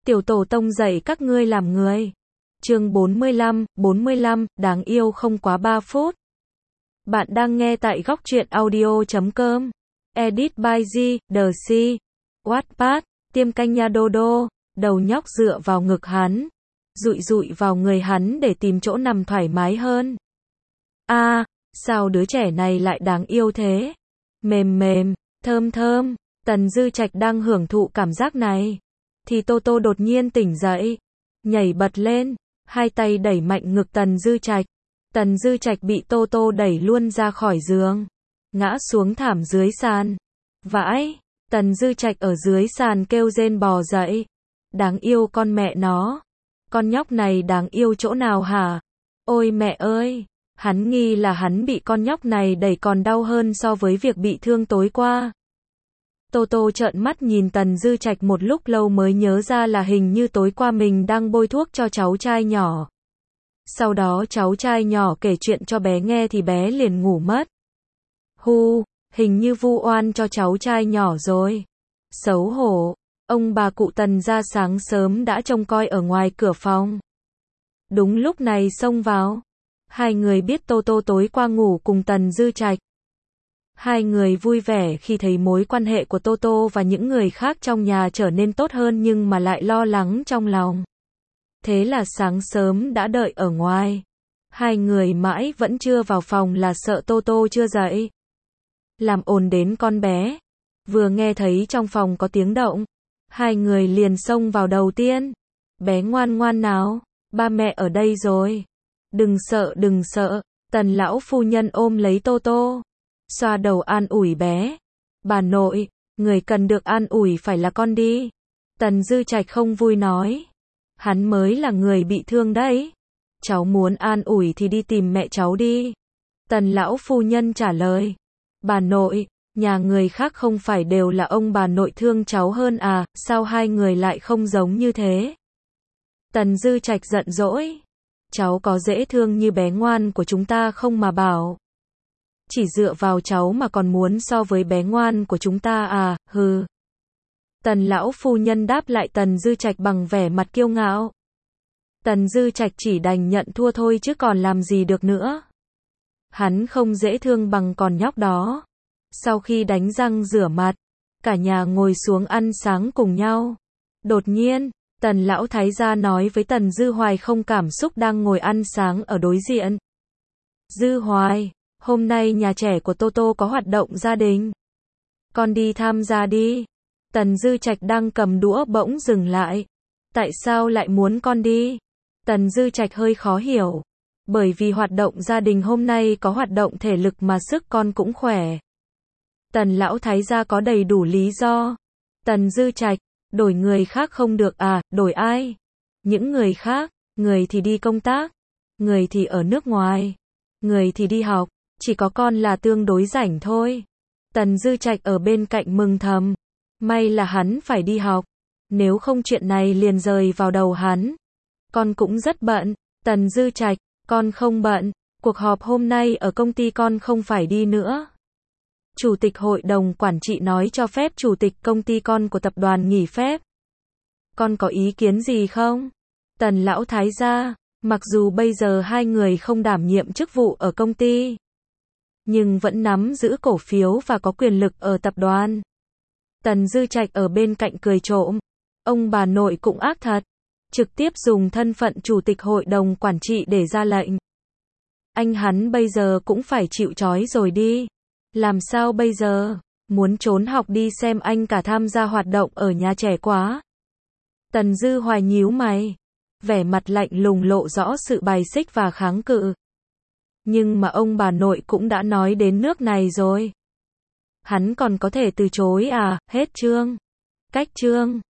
Tiểu tổ tông dạy các ngươi làm người. Chương 45, đáng yêu không quá 3 phút. Bạn đang nghe tại góc truyện audio.com. Edit by G, The C. Wattpad, tiêm canh nha đô đô, đầu nhóc dựa vào ngực hắn. Dụi dụi vào người hắn để tìm chỗ nằm thoải mái hơn. Sao đứa trẻ này lại đáng yêu thế? Mềm mềm, thơm thơm. Tần Dư Trạch đang hưởng thụ cảm giác này. Thì Tô Tô đột nhiên tỉnh dậy. Nhảy bật lên, hai tay đẩy mạnh ngực Tần Dư Trạch. Tần Dư Trạch bị Tô Tô đẩy luôn ra khỏi giường. Ngã xuống thảm dưới sàn. Vãi, Tần Dư Trạch ở dưới sàn kêu rên bò dậy. Đáng yêu con mẹ nó. Con nhóc này đáng yêu chỗ nào hả? Ôi mẹ ơi, hắn nghi là hắn bị con nhóc này đẩy còn đau hơn so với việc bị thương tối qua. Tô Tô trợn mắt nhìn Tần Dư Trạch một lúc lâu mới nhớ ra là hình như tối qua mình đang bôi thuốc cho cháu trai nhỏ. Sau đó cháu trai nhỏ kể chuyện cho bé nghe thì bé liền ngủ mất. Hình như vu oan cho cháu trai nhỏ rồi. Xấu hổ, ông bà cụ Tần ra sáng sớm đã trông coi ở ngoài cửa phòng. Đúng lúc này xông vào. Hai người biết Tô Tô tối qua ngủ cùng Tần Dư Trạch. Hai người vui vẻ khi thấy mối quan hệ của Tô Tô và những người khác trong nhà trở nên tốt hơn nhưng mà lại lo lắng trong lòng. Thế là sáng sớm đã đợi ở ngoài. Hai người mãi vẫn chưa vào phòng là sợ Tô Tô chưa dậy. Làm ồn đến con bé. Vừa nghe thấy trong phòng có tiếng động. Hai người liền xông vào đầu tiên. Bé ngoan ngoan nào, ba mẹ ở đây rồi. Đừng sợ, Tần lão phu nhân ôm lấy Tô Tô. Xoa đầu an ủi bé. Bà nội, người cần được an ủi phải là con đi. Tần Dư Trạch không vui nói. Hắn mới là người bị thương đấy. Cháu muốn an ủi thì đi tìm mẹ cháu đi. Tần lão phu nhân trả lời. Bà nội, nhà người khác không phải đều là ông bà nội thương cháu hơn à, sao hai người lại không giống như thế? Tần Dư Trạch giận dỗi. Cháu có dễ thương như bé ngoan của chúng ta không mà bảo. Chỉ dựa vào cháu mà còn muốn so với bé ngoan của chúng ta à, hừ. Tần lão phu nhân đáp lại Tần Dư Trạch bằng vẻ mặt kiêu ngạo. Tần Dư Trạch chỉ đành nhận thua thôi chứ còn làm gì được nữa. Hắn không dễ thương bằng con nhóc đó. Sau khi đánh răng rửa mặt, cả nhà ngồi xuống ăn sáng cùng nhau. Đột nhiên, Tần lão thái gia nói với Tần Dư Hoài không cảm xúc đang ngồi ăn sáng ở đối diện. Dư Hoài, hôm nay nhà trẻ của Tô Tô có hoạt động gia đình. Con đi tham gia đi. Tần Dư Trạch đang cầm đũa bỗng dừng lại. Tại sao lại muốn con đi? Tần Dư Trạch hơi khó hiểu. Bởi vì hoạt động gia đình hôm nay có hoạt động thể lực mà sức con cũng khỏe. Tần lão thái gia có đầy đủ lý do. Tần Dư Trạch, đổi người khác không được à, đổi ai? Những người khác, người thì đi công tác, người thì ở nước ngoài, người thì đi học, chỉ có con là tương đối rảnh thôi. Tần Dư Trạch ở bên cạnh mừng thầm. May là hắn phải đi học. Nếu không chuyện này liền rời vào đầu hắn. Con cũng rất bận. Tần Dư Trạch, con không bận. Cuộc họp hôm nay ở công ty con không phải đi nữa. Chủ tịch hội đồng quản trị nói cho phép chủ tịch công ty con của tập đoàn nghỉ phép. Con có ý kiến gì không? Tần lão thái gia, mặc dù bây giờ hai người không đảm nhiệm chức vụ ở công ty, nhưng vẫn nắm giữ cổ phiếu và có quyền lực ở tập đoàn. Tần Dư Trạch ở bên cạnh cười trộm. Ông bà nội cũng ác thật. Trực tiếp dùng thân phận chủ tịch hội đồng quản trị để ra lệnh. Anh hắn bây giờ cũng phải chịu trói rồi đi. Làm sao bây giờ? Muốn trốn học đi xem anh cả tham gia hoạt động ở nhà trẻ quá. Tần Dư Hoài nhíu mày. Vẻ mặt lạnh lùng lộ rõ sự bài xích và kháng cự. Nhưng mà ông bà nội cũng đã nói đến nước này rồi. Hắn còn có thể từ chối à, hết chương. Cách chương.